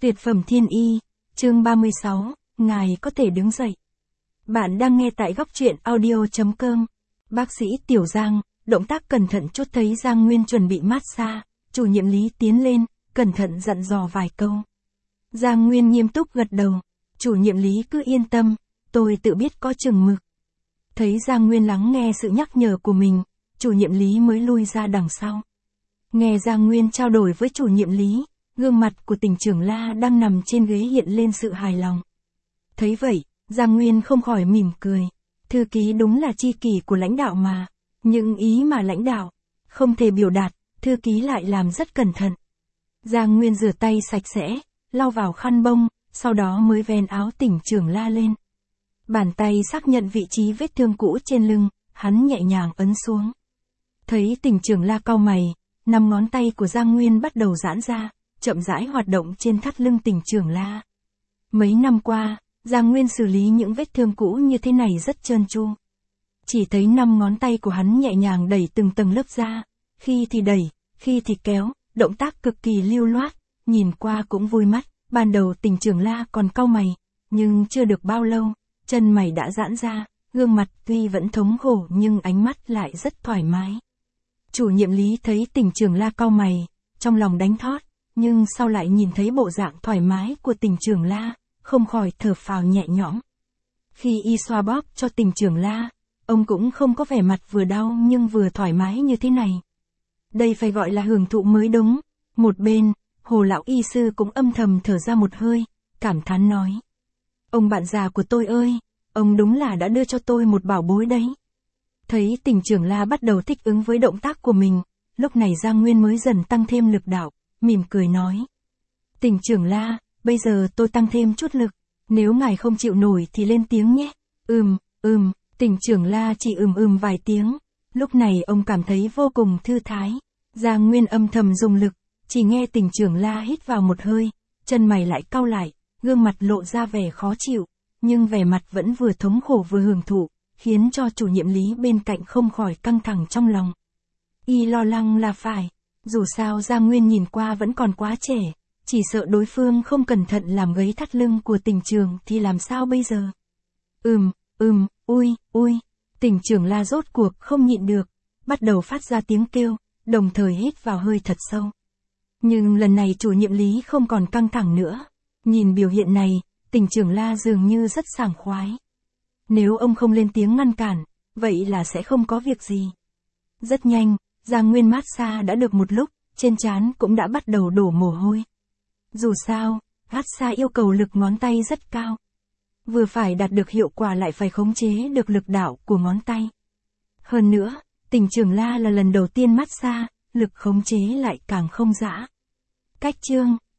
Tuyệt phẩm thiên y, chương 36, ngài có thể đứng dậy. Bạn đang nghe tại góc truyện audio.com. Bác sĩ Tiểu Giang, động tác cẩn thận chút thấy Giang Nguyên chuẩn bị massage, chủ nhiệm Lý tiến lên, cẩn thận dặn dò vài câu. Giang Nguyên nghiêm túc gật đầu, chủ nhiệm Lý cứ yên tâm, tôi tự biết có chừng mực. Thấy Giang Nguyên lắng nghe sự nhắc nhở của mình, chủ nhiệm Lý mới lui ra đằng sau. Nghe Giang Nguyên trao đổi với chủ nhiệm Lý, gương mặt của Tỉnh trưởng La đang nằm trên ghế hiện lên sự hài lòng. Thấy vậy, Giang Nguyên không khỏi mỉm cười. Thư ký đúng là tri kỷ của lãnh đạo mà. Những ý mà lãnh đạo không thể biểu đạt, thư ký lại làm rất cẩn thận. Giang Nguyên rửa tay sạch sẽ, lau vào khăn bông, sau đó mới vén áo Tỉnh trưởng La lên. Bàn tay xác nhận vị trí vết thương cũ trên lưng, hắn nhẹ nhàng ấn xuống. Thấy Tỉnh trưởng La cau mày, 5 ngón tay của Giang Nguyên bắt đầu giãn ra, chậm rãi hoạt động trên thắt lưng Tỉnh trưởng La. Mấy năm qua, Giang Nguyên xử lý những vết thương cũ như thế này rất trơn tru. Chỉ thấy 5 ngón tay của hắn nhẹ nhàng đẩy từng tầng lớp da, khi thì đẩy, khi thì kéo, động tác cực kỳ lưu loát, nhìn qua cũng vui mắt. Ban đầu Tỉnh trưởng La còn cau mày, nhưng chưa được bao lâu, chân mày đã giãn ra, gương mặt tuy vẫn thống khổ nhưng ánh mắt lại rất thoải mái. Chủ nhiệm Lý thấy Tỉnh trưởng La cau mày, trong lòng đánh thót, nhưng sau lại nhìn thấy bộ dạng thoải mái của Tỉnh trưởng La, không khỏi thở phào nhẹ nhõm. Khi y xoa bóp cho Tỉnh trưởng La, ông cũng không có vẻ mặt vừa đau nhưng vừa thoải mái như thế này. Đây phải gọi là hưởng thụ mới đúng. Một bên, Hồ lão y sư cũng âm thầm thở ra một hơi, cảm thán nói: ông bạn già của tôi ơi, ông đúng là đã đưa cho tôi một bảo bối đấy. Thấy Tỉnh trưởng La bắt đầu thích ứng với động tác của mình, lúc này Giang Nguyên mới dần tăng thêm lực đạo, mỉm cười nói: Tỉnh trưởng La, bây giờ tôi tăng thêm chút lực, nếu ngài không chịu nổi thì lên tiếng nhé. Tỉnh trưởng La chỉ vài tiếng, lúc này ông cảm thấy vô cùng thư thái. Giang Nguyên âm thầm dùng lực, chỉ nghe Tỉnh trưởng La hít vào một hơi, chân mày lại cau lại, gương mặt lộ ra vẻ khó chịu, nhưng vẻ mặt vẫn vừa thống khổ vừa hưởng thụ, khiến cho chủ nhiệm Lý bên cạnh không khỏi căng thẳng trong lòng. Y lo lắng là phải, dù sao Giang Nguyên nhìn qua vẫn còn quá trẻ, chỉ sợ đối phương không cẩn thận làm gãy thắt lưng của Tỉnh trưởng thì làm sao bây giờ. Ui, Tỉnh trưởng La rốt cuộc không nhịn được, bắt đầu phát ra tiếng kêu, đồng thời hít vào hơi thật sâu. Nhưng lần này chủ nhiệm Lý không còn căng thẳng nữa, nhìn biểu hiện này, Tỉnh trưởng La dường như rất sảng khoái. Nếu ông không lên tiếng ngăn cản, vậy là sẽ không có việc gì. Rất nhanh, Giang Nguyên massage đã được một lúc, trên trán cũng đã bắt đầu đổ mồ hôi. Dù sao, massage yêu cầu lực ngón tay rất cao. Vừa phải đạt được hiệu quả lại phải khống chế được lực đạo của ngón tay. Hơn nữa, Tỉnh trưởng La là lần đầu tiên massage, lực khống chế lại càng không dã. Cách chương